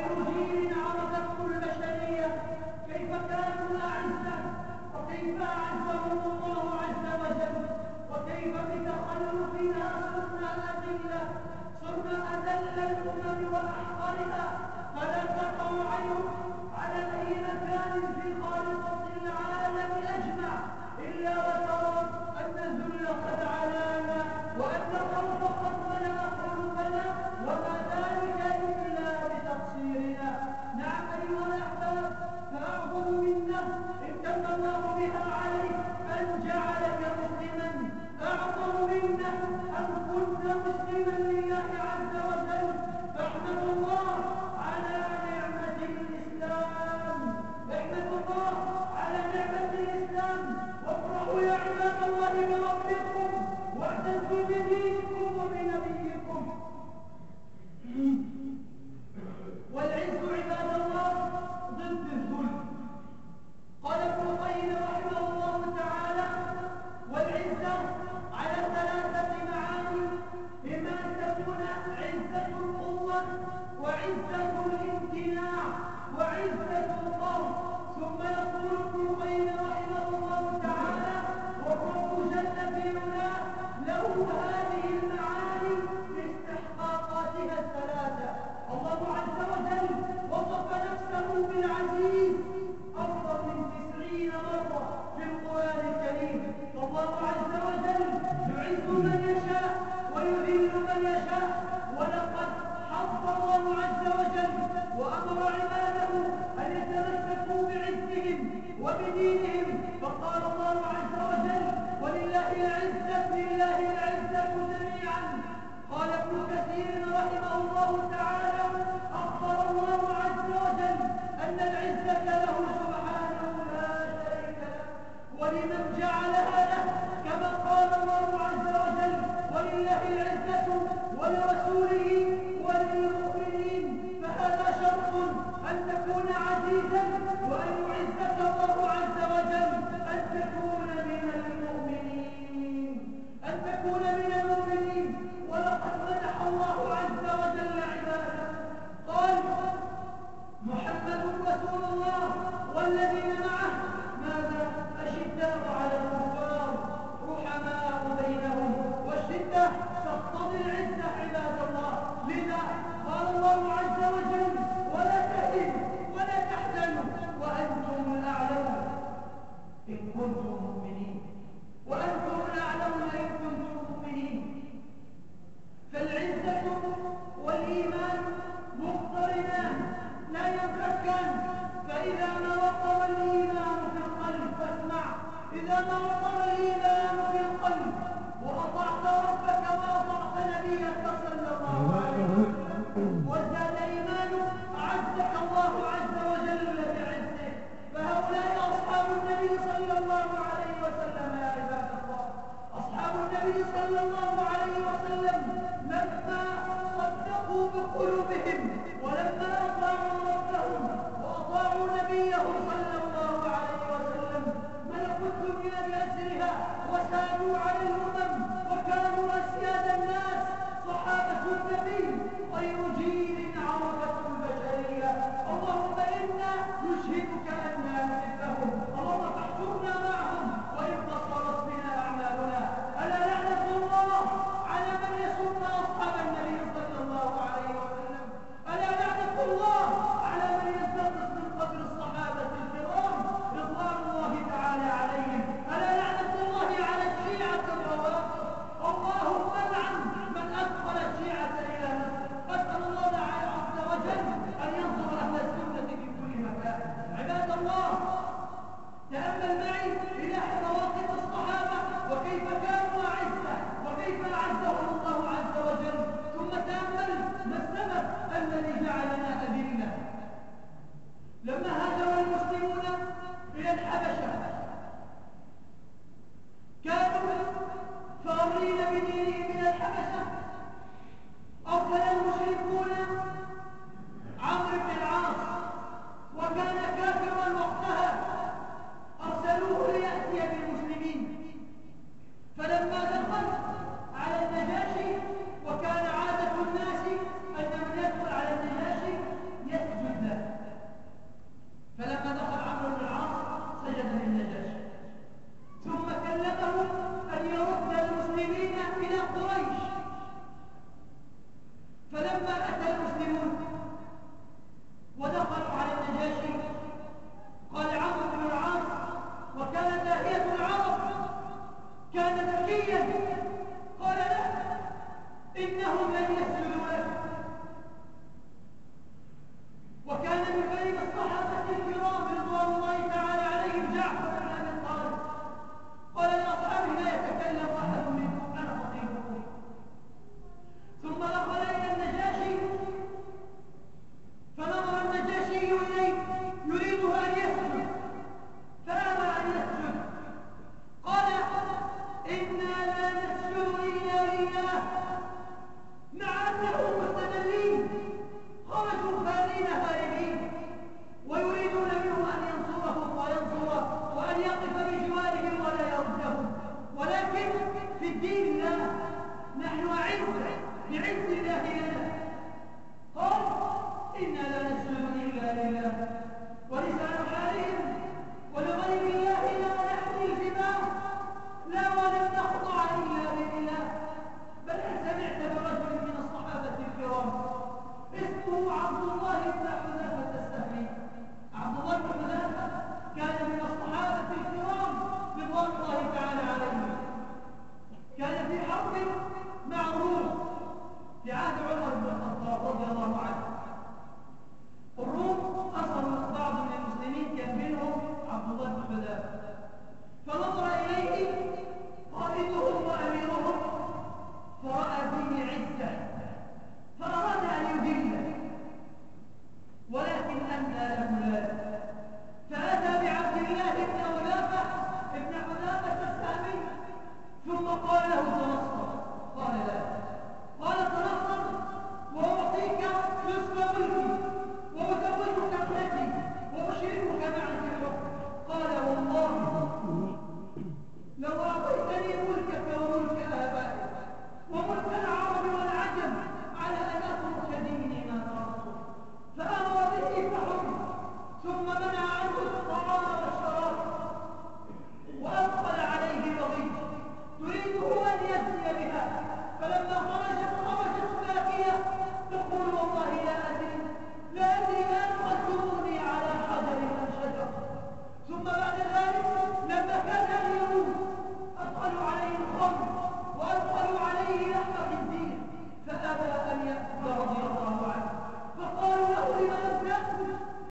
خير جيل عرفته البشرية كيف كانوا أعزة وكيف أعزهم الله عز وجل، وكيف بتخلفنا صرنا أذل الأمم وأحقرها، فلا تقع عينك على أي مكان في خارطة العالم أجمع إلا وترى أن الذل قد علانا وأن الخوف قد ملأ قلوبنا، وما ذلك إلا بتقصيرنا. نعم أيها الأحباب، فأعظم منا امتن الله بها عليك أن جعلك مسلما، أعظم منا أن كنت مسلما لله عز وجل، فاحمد الله على نعمة الإسلام، احمد الله على نعمة الإسلام، وافرحوا يا عباد الله بربكم واعتزوا بدينكم وبنبيكم. والعز عباد الله ضد الذل. قال ابن القيم رحمه الله تعالى: والعزة على ثلاثة معاني، إما أن تكون عزة القوة وعزة الامتناع وعزة القهر. ثم يقول ابن القيم رحمه الله تعالى: والرب جل في علاه له هذه المعاني باستحقاقاتها الثلاثة. الله عز وجل وصف نفسه بالعزيز أكثر من 90 مرة في القرآن الكريم، فالله عز وجل يعز من يشاء ويذل من يشاء، ولقد حض الله عز وجل وأمر عباده أن يتمسكوا بعزهم وبدينهم، فقال الله عز وجل: ولله العزة جميعا. قال ابن كثير رحمه الله تعالى: أخبر الله عز وجل أن العزة له سبحانه لا شريك له ولمن جعلها له، كما قال الله عز وجل: ولله العزة ولرسوله وللمؤمنين. فهذا شرط أن تكون عزيزا وأن يعزك الله عز وجل، أن تكون من المؤمنين، أن تكون من المؤمنين. ولقد مدح الله عز وجل عباده، قال: محمد رسول الله والذين معه ماذا؟ أشداء على الكفار رحماء بينهم. والشدة تقتضي العزة عباد الله، لذا قال الله عز وجل: ولا تهنوا ولا تحزنوا وأنتم الأعلون إن كنتم مؤمنين، وأنتم الأعلون إن كنتم مؤمنين. فالعزة والإيمان مقترنان لا ينفكان، فإذا ما وقر الإيمان في القلب، فاسمع، إذا ما وقر الإيمان في القلب وأطعت ربك وأطعت نبيك صلى الله عليه وسلم وازداد إيمانك، أعزك الله عز وجل بعزه. فهؤلاء أصحاب النبي صلى الله عليه وسلم يا عباد الله، أصحاب النبي صلى الله عليه وسلم لما صدقوا بقلوبهم ولما أطاعوا ربهم وأطاعوا نبيهم صلى الله عليه وسلم ملكوا الدنيا بأسرها وسادوا على الأمم وكانوا أسياد الناس. صحابة النبي خير جيل عرفته البشرية. اللهم إنا نشهدك أننا نحبهم، اللهم فاحشرنا معهم وإن قصرت بنا أعمالنا. ألا لعنة الله على من يسب أصحاب النبي صلى الله عليه وسلم، ألا الله بن حذافة السهمي. عبد الله بن حذافة كان من الصحابة الكرام رضوان الله تعالى عليهم. كان في حرب مع الروم في عهد عمر بن الخطاب رضي الله عنه.